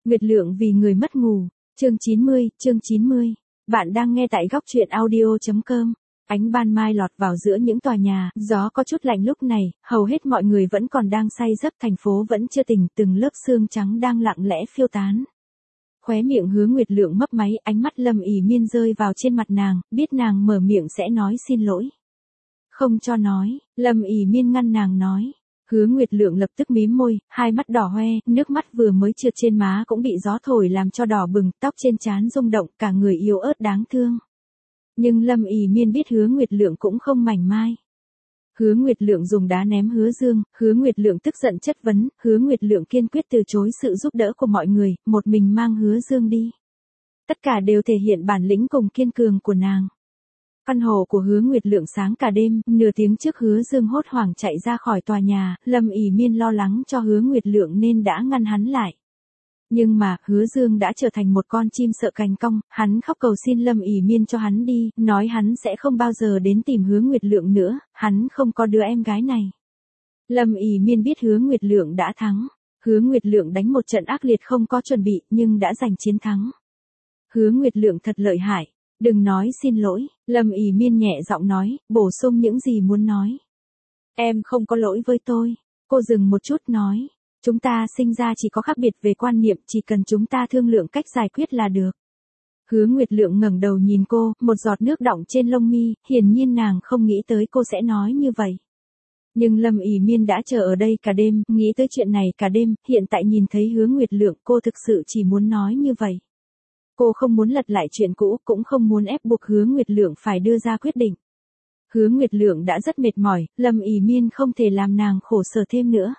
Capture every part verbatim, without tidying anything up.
Nguyệt Lượng vì người mất ngủ, chương chín mươi, chương chín mươi. Bạn đang nghe tại góc truyện audio chấm com. Ánh ban mai lọt vào giữa những tòa nhà, gió có chút lạnh lúc này, hầu hết mọi người vẫn còn đang say giấc, thành phố vẫn chưa tỉnh, từng lớp sương trắng đang lặng lẽ phiêu tán. Khóe miệng Hứa Nguyệt Lượng mấp máy, ánh mắt Lâm ỉ miên rơi vào trên mặt nàng, biết nàng mở miệng sẽ nói xin lỗi. Không cho nói, Lâm ỉ miên ngăn nàng nói. Hứa Nguyệt Lượng lập tức mím môi, hai mắt đỏ hoe, nước mắt vừa mới trượt trên má cũng bị gió thổi làm cho đỏ bừng, tóc trên trán rung động, cả người yếu ớt đáng thương. Nhưng Lâm ỉ miên biết Hứa Nguyệt Lượng cũng không mảnh mai. Hứa Nguyệt Lượng dùng đá ném Hứa Dương, Hứa Nguyệt Lượng tức giận chất vấn, Hứa Nguyệt Lượng kiên quyết từ chối sự giúp đỡ của mọi người, một mình mang Hứa Dương đi. Tất cả đều thể hiện bản lĩnh cùng kiên cường của nàng. Căn hộ của Hứa Nguyệt Lượng sáng cả đêm, nửa tiếng trước Hứa Dương hốt hoảng chạy ra khỏi tòa nhà, Lâm ỉ miên lo lắng cho Hứa Nguyệt Lượng nên đã ngăn hắn lại. Nhưng mà, Hứa Dương đã trở thành một con chim sợ cành cong, hắn khóc cầu xin Lâm ỉ miên cho hắn đi, nói hắn sẽ không bao giờ đến tìm Hứa Nguyệt Lượng nữa, hắn không có đứa em gái này. Lâm ỉ miên biết Hứa Nguyệt Lượng đã thắng, Hứa Nguyệt Lượng đánh một trận ác liệt không có chuẩn bị, nhưng đã giành chiến thắng. Hứa Nguyệt Lượng thật lợi hại. Đừng nói xin lỗi, Lâm ỉ miên nhẹ giọng nói, bổ sung những gì muốn nói. Em không có lỗi với tôi. Cô dừng một chút nói. Chúng ta sinh ra chỉ có khác biệt về quan niệm, chỉ cần chúng ta thương lượng cách giải quyết là được. Hứa Nguyệt Lượng ngẩng đầu nhìn cô, một giọt nước đọng trên lông mi, hiển nhiên nàng không nghĩ tới cô sẽ nói như vậy. Nhưng Lâm ỉ miên đã chờ ở đây cả đêm, nghĩ tới chuyện này cả đêm, hiện tại nhìn thấy Hứa Nguyệt Lượng, cô thực sự chỉ muốn nói như vậy. Cô không muốn lật lại chuyện cũ, cũng không muốn ép buộc Hứa Nguyệt Lượng phải đưa ra quyết định. Hứa Nguyệt Lượng đã rất mệt mỏi, Lâm ỉ miên không thể làm nàng khổ sở thêm nữa.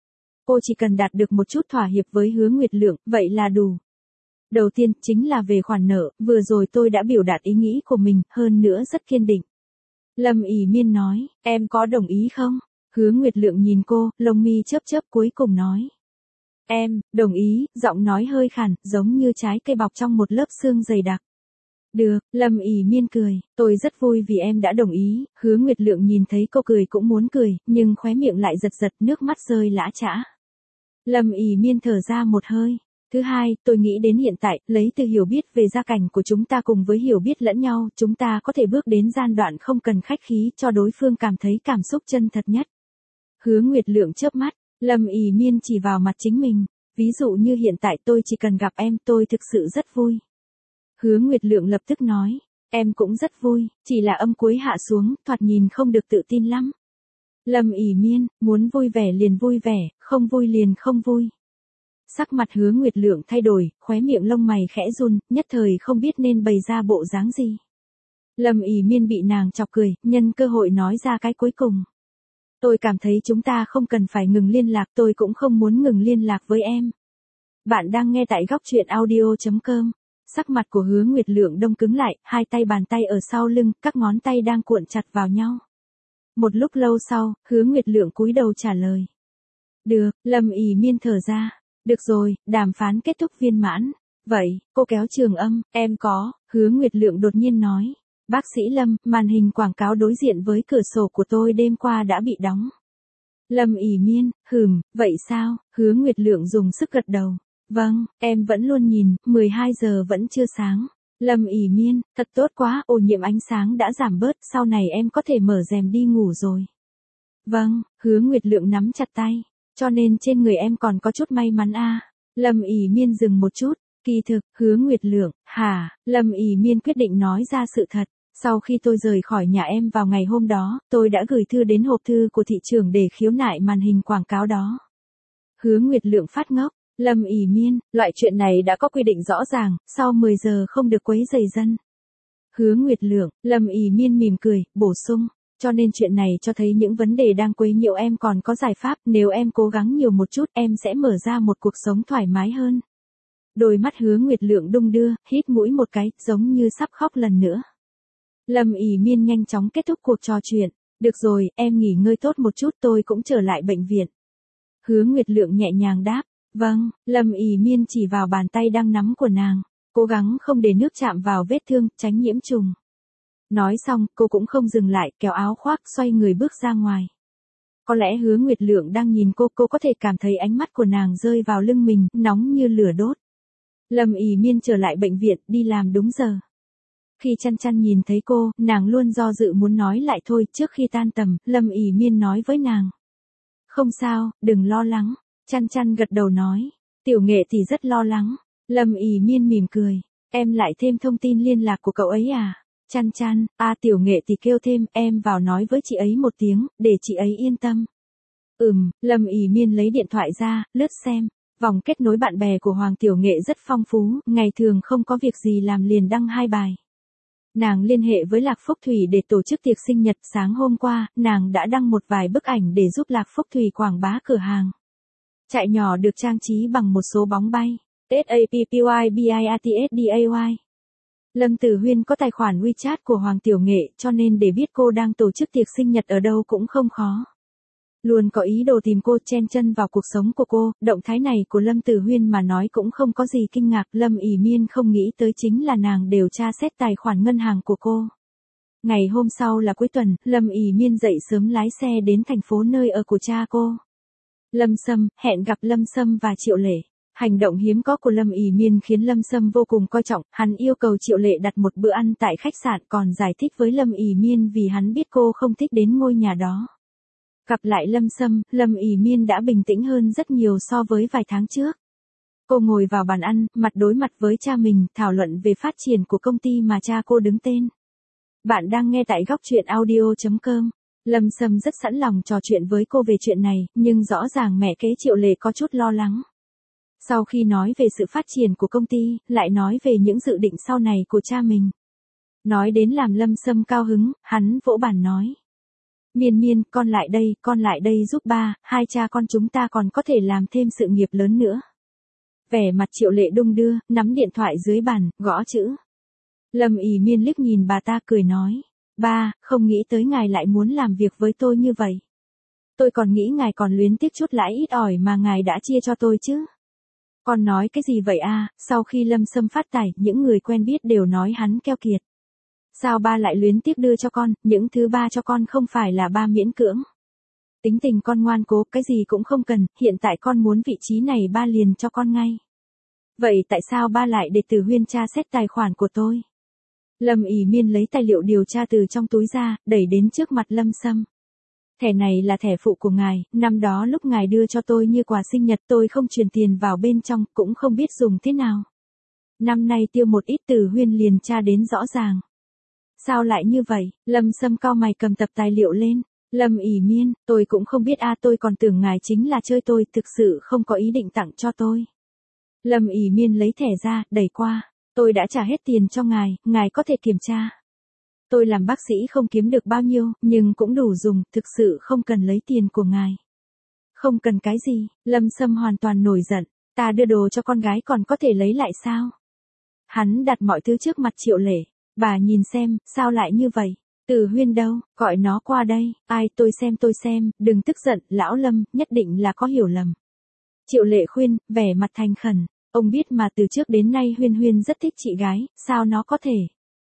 Cô chỉ cần đạt được một chút thỏa hiệp với Hứa Nguyệt Lượng, vậy là đủ. Đầu tiên, chính là về khoản nợ, vừa rồi tôi đã biểu đạt ý nghĩ của mình, hơn nữa rất kiên định. Lâm ỉ miên nói, em có đồng ý không? Hứa Nguyệt Lượng nhìn cô, lông mi chớp chớp cuối cùng nói. Em, đồng ý, giọng nói hơi khàn, giống như trái cây bọc trong một lớp sương dày đặc. Được, Lâm ỉ miên cười, tôi rất vui vì em đã đồng ý, Hứa Nguyệt Lượng nhìn thấy cô cười cũng muốn cười, nhưng khóe miệng lại giật giật, nước mắt rơi lã chã. Lâm ỉ miên thở ra một hơi. Thứ hai, tôi nghĩ đến hiện tại, lấy từ hiểu biết về gia cảnh của chúng ta cùng với hiểu biết lẫn nhau, chúng ta có thể bước đến giai đoạn không cần khách khí cho đối phương cảm thấy cảm xúc chân thật nhất. Hứa Nguyệt Lượng chớp mắt. Lâm ỉ miên chỉ vào mặt chính mình, ví dụ như hiện tại tôi chỉ cần gặp em, tôi thực sự rất vui. Hứa Nguyệt Lượng lập tức nói, em cũng rất vui, chỉ là âm cuối hạ xuống, thoạt nhìn không được tự tin lắm. Lâm ỉ miên, muốn vui vẻ liền vui vẻ, không vui liền không vui. Sắc mặt Hứa Nguyệt Lượng thay đổi, khóe miệng lông mày khẽ run, nhất thời không biết nên bày ra bộ dáng gì. Lâm ỉ miên bị nàng chọc cười, nhân cơ hội nói ra cái cuối cùng. Tôi cảm thấy chúng ta không cần phải ngừng liên lạc, tôi cũng không muốn ngừng liên lạc với em. Bạn đang nghe tại góc truyện audio chấm com. Sắc mặt của Hứa Nguyệt Lượng đông cứng lại, hai tay bàn tay ở sau lưng, các ngón tay đang cuộn chặt vào nhau. Một lúc lâu sau, Hứa Nguyệt Lượng cúi đầu trả lời. Được, Lâm ỉ miên thở ra. Được rồi, đàm phán kết thúc viên mãn. Vậy, cô kéo trường âm, em có, Hứa Nguyệt Lượng đột nhiên nói. Bác sĩ Lâm, màn hình quảng cáo đối diện với cửa sổ của tôi đêm qua đã bị đóng. Lâm ỉ miên, hừm, vậy sao? Hứa Nguyệt Lượng dùng sức gật đầu. Vâng, em vẫn luôn nhìn, mười hai giờ vẫn chưa sáng. Lâm ỉ miên, thật tốt quá, ô nhiễm ánh sáng đã giảm bớt, sau này em có thể mở rèm đi ngủ rồi. Vâng, Hứa Nguyệt Lượng nắm chặt tay, cho nên trên người em còn có chút may mắn a. Lâm ỉ miên dừng một chút. Kỳ thực, Hứa Nguyệt Lượng, hả? Lâm ỉ miên quyết định nói ra sự thật. Sau khi tôi rời khỏi nhà em vào ngày hôm đó, tôi đã gửi thư đến hộp thư của thị trưởng để khiếu nại màn hình quảng cáo đó. Hứa Nguyệt Lượng phát ngốc. Lâm ỉ miên, loại chuyện này đã có quy định rõ ràng, sau mười giờ không được quấy rầy dân. Hứa Nguyệt Lượng, Lâm ỉ miên mỉm cười, bổ sung. Cho nên chuyện này cho thấy những vấn đề đang quấy nhiễu em còn có giải pháp, nếu em cố gắng nhiều một chút, em sẽ mở ra một cuộc sống thoải mái hơn. Đôi mắt Hứa Nguyệt Lượng đung đưa, hít mũi một cái, giống như sắp khóc lần nữa. Lâm ỉ miên nhanh chóng kết thúc cuộc trò chuyện. Được rồi, em nghỉ ngơi tốt một chút, tôi cũng trở lại bệnh viện. Hứa Nguyệt Lượng nhẹ nhàng đáp. Vâng, Lâm ỉ miên chỉ vào bàn tay đang nắm của nàng. Cố gắng không để nước chạm vào vết thương, tránh nhiễm trùng. Nói xong, cô cũng không dừng lại, kéo áo khoác, xoay người bước ra ngoài. Có lẽ Hứa Nguyệt Lượng đang nhìn cô, cô có thể cảm thấy ánh mắt của nàng rơi vào lưng mình, nóng như lửa đốt. Lâm ỉ miên trở lại bệnh viện, đi làm đúng giờ. Khi chăn chăn nhìn thấy cô, nàng luôn do dự muốn nói lại thôi. Trước khi tan tầm, Lâm ỉ miên nói với nàng. Không sao, đừng lo lắng. Chăn chăn gật đầu nói. Tiểu Nghệ thì rất lo lắng. Lâm ỉ miên mỉm cười. Em lại thêm thông tin liên lạc của cậu ấy à? Chăn chăn, à Tiểu Nghệ thì kêu thêm, em vào nói với chị ấy một tiếng, để chị ấy yên tâm. Ừm, Lâm ỉ miên lấy điện thoại ra, lướt xem. Vòng kết nối bạn bè của Hoàng Tiểu Nghệ rất phong phú, ngày thường không có việc gì làm liền đăng hai bài. Nàng liên hệ với Lạc Phúc Thủy để tổ chức tiệc sinh nhật. Sáng hôm qua, nàng đã đăng một vài bức ảnh để giúp Lạc Phúc Thủy quảng bá cửa hàng. Trại nhỏ được trang trí bằng một số bóng bay. SAPPYBIATSDAY. Lâm Tử Huyên có tài khoản WeChat của Hoàng Tiểu Nghệ, cho nên để biết cô đang tổ chức tiệc sinh nhật ở đâu cũng không khó. Luôn có ý đồ tìm cô, chen chân vào cuộc sống của cô. Động thái này của Lâm Tử Huyên mà nói cũng không có gì kinh ngạc. Lâm ỉ miên không nghĩ tới chính là nàng đều tra xét tài khoản ngân hàng của cô. Ngày hôm sau là cuối tuần, Lâm ỉ miên dậy sớm lái xe đến thành phố nơi ở của cha cô. Lâm Sâm, hẹn gặp Lâm Sâm và Triệu Lệ. Hành động hiếm có của Lâm ỉ miên khiến Lâm Sâm vô cùng coi trọng. Hắn yêu cầu Triệu Lệ đặt một bữa ăn tại khách sạn, còn giải thích với Lâm ỉ miên vì hắn biết cô không thích đến ngôi nhà đó. Gặp lại Lâm Sâm, Lâm ỉ miên đã bình tĩnh hơn rất nhiều so với vài tháng trước. Cô ngồi vào bàn ăn, mặt đối mặt với cha mình, thảo luận về phát triển của công ty mà cha cô đứng tên. Bạn đang nghe tại góc truyện audio chấm com. Lâm Sâm rất sẵn lòng trò chuyện với cô về chuyện này, nhưng rõ ràng mẹ kế Triệu Lệ có chút lo lắng. Sau khi nói về sự phát triển của công ty, lại nói về những dự định sau này của cha mình. Nói đến làm Lâm Sâm cao hứng, hắn vỗ bàn nói. Miên miên, con lại đây, con lại đây giúp ba, hai cha con chúng ta còn có thể làm thêm sự nghiệp lớn nữa. Vẻ mặt Triệu Lệ đung đưa, nắm điện thoại dưới bàn, gõ chữ. Lâm ỉ miên liếc nhìn bà ta cười nói. Ba, không nghĩ tới ngài lại muốn làm việc với tôi như vậy. Tôi còn nghĩ ngài còn luyến tiếc chút lãi ít ỏi mà ngài đã chia cho tôi chứ. Con nói cái gì vậy à? Sau khi Lâm Sâm phát tài, những người quen biết đều nói hắn keo kiệt. Sao ba lại luyến tiếc đưa cho con, những thứ ba cho con không phải là ba miễn cưỡng. Tính tình con ngoan cố, cái gì cũng không cần, hiện tại con muốn vị trí này ba liền cho con ngay. Vậy tại sao ba lại để Tử Huyên tra xét tài khoản của tôi? Lâm ỉ miên lấy tài liệu điều tra từ trong túi ra, đẩy đến trước mặt Lâm Sâm. Thẻ này là thẻ phụ của ngài, năm đó lúc ngài đưa cho tôi như quà sinh nhật tôi không truyền tiền vào bên trong, cũng không biết dùng thế nào. Năm nay tiêu một ít Tử Huyên liền tra đến rõ ràng. Sao lại như vậy? Lâm Sâm cau mày cầm tập tài liệu lên. Lâm ỉ miên, tôi cũng không biết a à, tôi còn tưởng ngài chính là chơi tôi, thực sự không có ý định tặng cho tôi. Lâm ỉ miên lấy thẻ ra, đẩy qua. Tôi đã trả hết tiền cho ngài, ngài có thể kiểm tra. Tôi làm bác sĩ không kiếm được bao nhiêu, nhưng cũng đủ dùng, thực sự không cần lấy tiền của ngài. Không cần cái gì? Lâm Sâm hoàn toàn nổi giận. Ta đưa đồ cho con gái còn có thể lấy lại sao? Hắn đặt mọi thứ trước mặt Triệu Lệ. Bà nhìn xem, sao lại như vậy? Tử Huyên đâu, gọi nó qua đây. Ai, tôi xem tôi xem, đừng tức giận, lão Lâm, nhất định là có hiểu lầm. Triệu Lệ khuyên, vẻ mặt thành khẩn. Ông biết mà từ trước đến nay Huyên Huyên rất thích chị gái, sao nó có thể?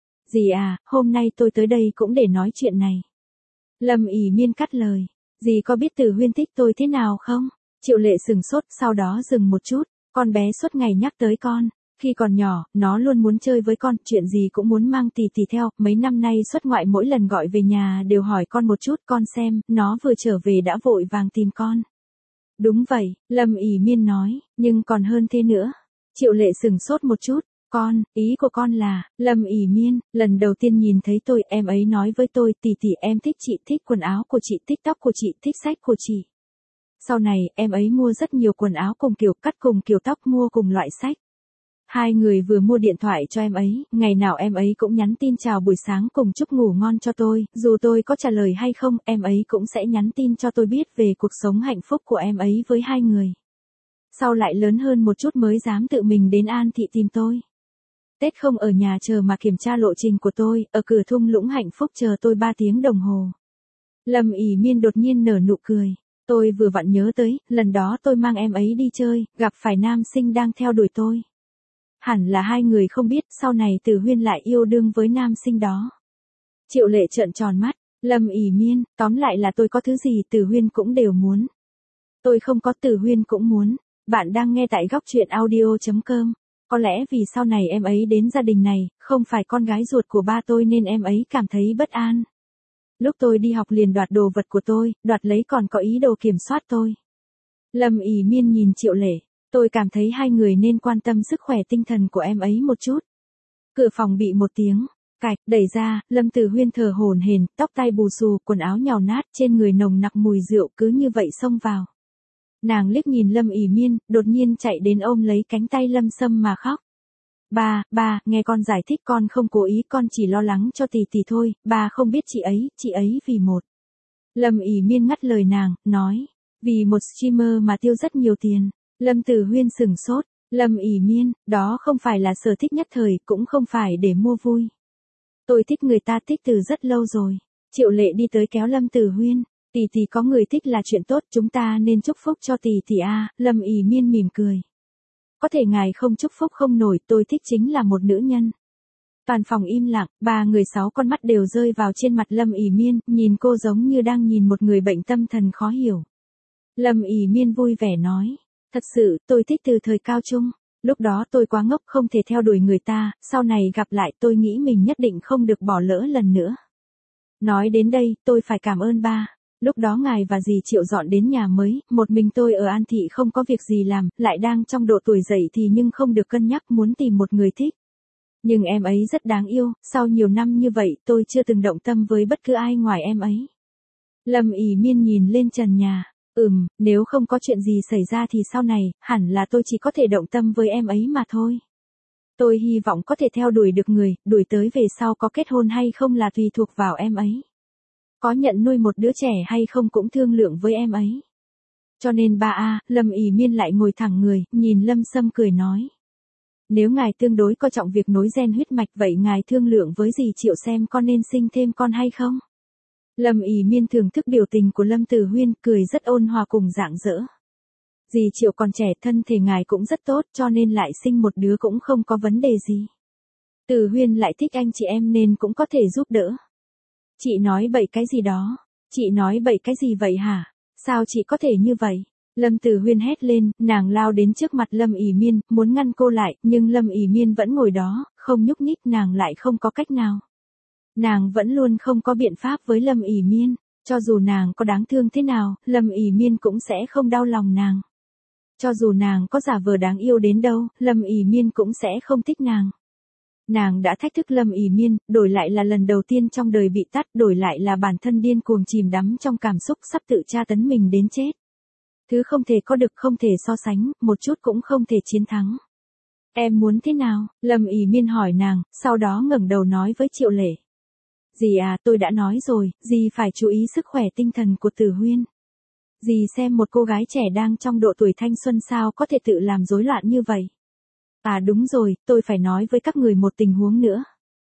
Dì à, hôm nay tôi tới đây cũng để nói chuyện này. Lâm ỉ miên cắt lời. Dì có biết Tử Huyên thích tôi thế nào không? Triệu Lệ sừng sốt, sau đó dừng một chút. Con bé suốt ngày nhắc tới con. Khi còn nhỏ, nó luôn muốn chơi với con, chuyện gì cũng muốn mang tì tì theo. Mấy năm nay xuất ngoại mỗi lần gọi về nhà đều hỏi con một chút, con xem, nó vừa trở về đã vội vàng tìm con. Đúng vậy, Lâm ỉ miên nói, nhưng còn hơn thế nữa. Triệu Lệ sừng sốt một chút. Con, ý của con là, Lâm ỉ miên, lần đầu tiên nhìn thấy tôi, em ấy nói với tôi, tỷ tỷ em thích chị, thích quần áo của chị, thích tóc của chị, thích sách của chị. Sau này, em ấy mua rất nhiều quần áo cùng kiểu, cắt cùng kiểu tóc, mua cùng loại sách. Hai người vừa mua điện thoại cho em ấy, ngày nào em ấy cũng nhắn tin chào buổi sáng cùng chúc ngủ ngon cho tôi, dù tôi có trả lời hay không, em ấy cũng sẽ nhắn tin cho tôi biết về cuộc sống hạnh phúc của em ấy với hai người. Sau lại lớn hơn một chút mới dám tự mình đến An Thị tìm tôi. Tết không ở nhà chờ mà kiểm tra lộ trình của tôi, ở cửa thung lũng hạnh phúc chờ tôi ba tiếng đồng hồ. Lâm ỉ miên đột nhiên nở nụ cười. Tôi vừa vặn nhớ tới, lần đó tôi mang em ấy đi chơi, gặp phải nam sinh đang theo đuổi tôi. Hẳn là hai người không biết, sau này Tử Huyên lại yêu đương với nam sinh đó. Triệu Lệ trợn tròn mắt, Lâm ỉ miên, tóm lại là tôi có thứ gì Tử Huyên cũng đều muốn. Tôi không có, Tử Huyên cũng muốn. Bạn đang nghe tại góc truyện audio chấm com. Có lẽ vì sau này em ấy đến gia đình này, không phải con gái ruột của ba tôi nên em ấy cảm thấy bất an. Lúc tôi đi học liền đoạt đồ vật của tôi, đoạt lấy còn có ý đồ kiểm soát tôi. Lâm ỉ miên nhìn Triệu Lệ, tôi cảm thấy hai người nên quan tâm sức khỏe tinh thần của em ấy một chút. Cửa phòng bị một tiếng cạch đẩy ra, Lâm Tử Huyên thở hổn hển, tóc tai bù xù, quần áo nhàu nát, trên người nồng nặc mùi rượu, cứ như vậy xông vào. Nàng liếc nhìn Lâm ỉ miên, đột nhiên chạy đến ôm lấy cánh tay Lâm Sâm mà khóc. Ba, ba, nghe con giải thích, con không cố ý, con chỉ lo lắng cho tỷ tỷ thôi, ba không biết chị ấy, chị ấy vì một. Lâm ỉ miên ngắt lời nàng, nói, vì một streamer mà tiêu rất nhiều tiền. Lâm Tử Huyên sửng sốt, Lâm ỉ miên, đó không phải là sở thích nhất thời, cũng không phải để mua vui. Tôi thích người ta thích từ rất lâu rồi. Triệu Lệ đi tới kéo Lâm Tử Huyên, tỷ tỷ có người thích là chuyện tốt, chúng ta nên chúc phúc cho tỷ tỷ a. Lâm ỉ miên mỉm cười. Có thể ngài không chúc phúc không nổi, tôi thích chính là một nữ nhân. Toàn phòng im lặng, ba người sáu con mắt đều rơi vào trên mặt Lâm ỉ miên, nhìn cô giống như đang nhìn một người bệnh tâm thần khó hiểu. Lâm ỉ miên vui vẻ nói, thật sự, tôi thích từ thời cao trung. Lúc đó tôi quá ngốc không thể theo đuổi người ta, sau này gặp lại tôi nghĩ mình nhất định không được bỏ lỡ lần nữa. Nói đến đây, tôi phải cảm ơn ba. Lúc đó ngài và dì Triệu dọn đến nhà mới, một mình tôi ở An Thị không có việc gì làm, lại đang trong độ tuổi dậy thì nhưng không được cân nhắc muốn tìm một người thích. Nhưng em ấy rất đáng yêu, sau nhiều năm như vậy tôi chưa từng động tâm với bất cứ ai ngoài em ấy. Lâm ỉ miên nhìn lên trần nhà, ừm, nếu không có chuyện gì xảy ra thì sau này, hẳn là tôi chỉ có thể động tâm với em ấy mà thôi. Tôi hy vọng có thể theo đuổi được người, đuổi tới về sau có kết hôn hay không là tùy thuộc vào em ấy. Có nhận nuôi một đứa trẻ hay không cũng thương lượng với em ấy. Cho nên ba a, Lâm ỉ miên lại ngồi thẳng người, nhìn Lâm Sâm cười nói. Nếu ngài tương đối coi trọng việc nối gen huyết mạch vậy ngài thương lượng với dì Triệu xem con nên sinh thêm con hay không? Lâm ỉ miên thưởng thức biểu tình của Lâm Tử Huyên, cười rất ôn hòa cùng rạng rỡ. Dì Triệu còn trẻ, thân thể ngài cũng rất tốt, cho nên lại sinh một đứa cũng không có vấn đề gì. Tử Huyên lại thích anh chị em nên cũng có thể giúp đỡ. Chị nói bậy cái gì đó? Chị nói bậy cái gì vậy hả? Sao chị có thể như vậy? Lâm Tử Huyên hét lên, nàng lao đến trước mặt Lâm ỉ miên, muốn ngăn cô lại, nhưng Lâm ỉ miên vẫn ngồi đó, không nhúc nhích, nàng lại không có cách nào. Nàng vẫn luôn không có biện pháp với Lâm ỉ miên, cho dù nàng có đáng thương thế nào, Lâm ỉ miên cũng sẽ không đau lòng nàng. Cho dù nàng có giả vờ đáng yêu đến đâu, Lâm ỉ miên cũng sẽ không thích nàng. Nàng đã thách thức Lâm ỉ miên, đổi lại là lần đầu tiên trong đời bị tát, đổi lại là bản thân điên cuồng chìm đắm trong cảm xúc sắp tự tra tấn mình đến chết. Thứ không thể có được, không thể so sánh, một chút cũng không thể chiến thắng. Em muốn thế nào? Lâm ỉ miên hỏi nàng, sau đó ngẩng đầu nói với Triệu Lệ. Dì à, tôi đã nói rồi, dì phải chú ý sức khỏe tinh thần của Tử Huyên. Dì xem một cô gái trẻ đang trong độ tuổi thanh xuân sao có thể tự làm rối loạn như vậy. À đúng rồi, tôi phải nói với các người một tình huống nữa.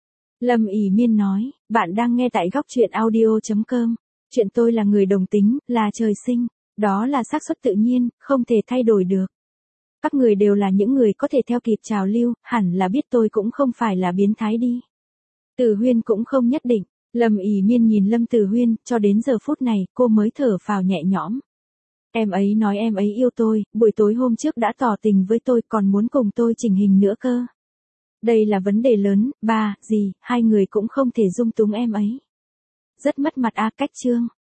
Lâm ỉ miên nói, bạn đang nghe tại góc truyện audio chấm com. Chuyện tôi là người đồng tính, là trời sinh, đó là xác suất tự nhiên, không thể thay đổi được. Các người đều là những người có thể theo kịp trào lưu, hẳn là biết tôi cũng không phải là biến thái đi. Tử Huyên cũng không nhất định. Lâm ỉ miên nhìn Lâm Tử Huyên, cho đến giờ phút này, cô mới thở phào nhẹ nhõm. Em ấy nói em ấy yêu tôi, buổi tối hôm trước đã tỏ tình với tôi, còn muốn cùng tôi chỉnh hình nữa cơ. Đây là vấn đề lớn, ba, gì, hai người cũng không thể dung túng em ấy. Rất mất mặt a, cách chương.